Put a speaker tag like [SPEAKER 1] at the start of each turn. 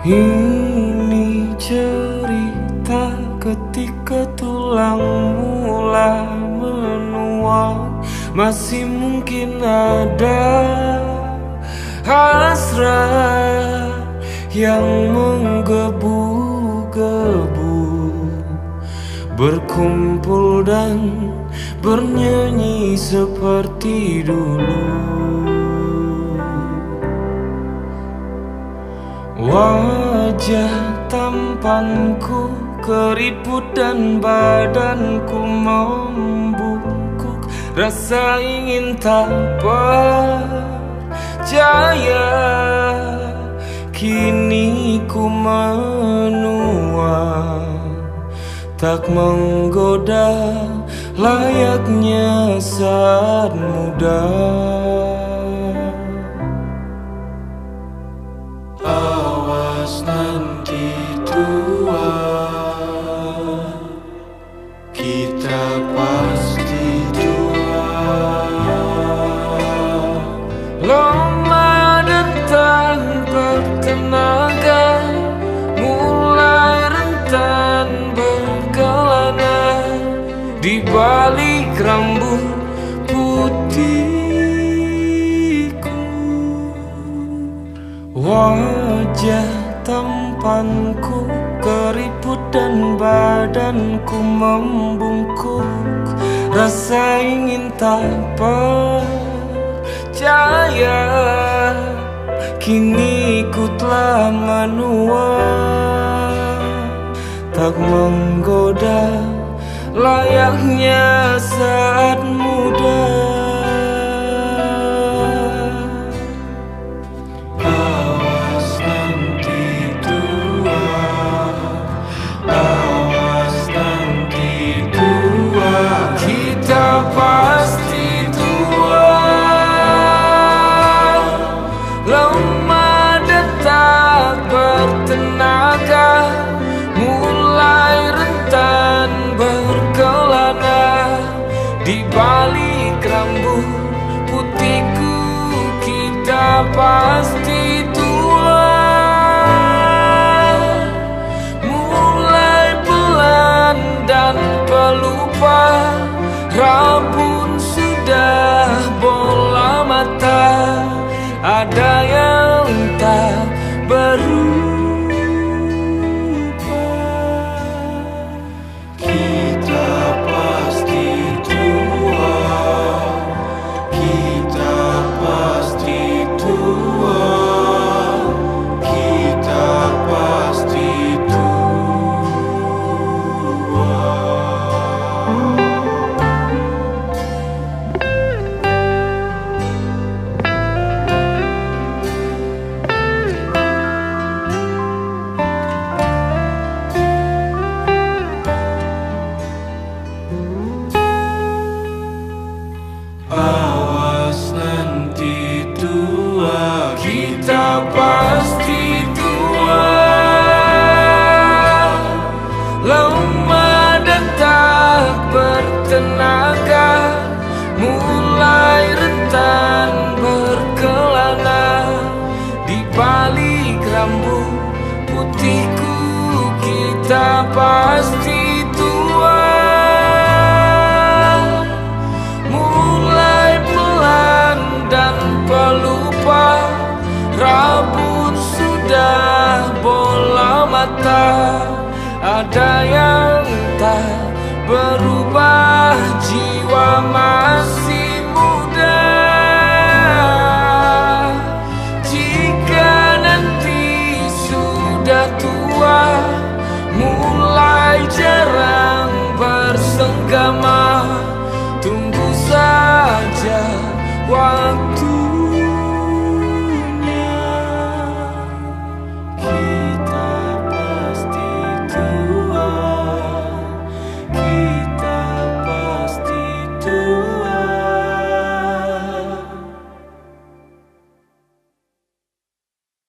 [SPEAKER 1] Ini cerita ketika tulang mulai menua. Masih mungkin ada hasrat yang menggebu-gebu, berkumpul dan bernyanyi seperti dulu. Wajah tampanku keriput dan badanku membungkuk. Rasa ingin tak percaya, kini ku menua. Tak menggoda layaknya saat muda. Awas nanti tua, kita pasti tua. Lama dan tak bertenaga, mulai rentan berkelana di balik rambut putihku. Wajah tampanku keriput dan badanku membungkuk. Rasa ingin tak percaya, kini ku telah menua. Tak menggoda layaknya saat muda. Kita pasti tua, lemah dan tak bertenaga, mulai rentan berkelana di balik rambut putihku. Kita pasti tua, mulai pelan dan pelupa. Rabun sudah bola mata, ada yang tak berubah. Kita pasti tua, kita pasti tua, kita pasti tua. Awas nanti tua, kita pasti tua, lemah dan tak bertenaga, mulai rentan berkelana di balik rambut putihku. Kita pasti tua, dan pelupa. Rambut sudah bola mata, ada yang tak berubah. Jiwa masih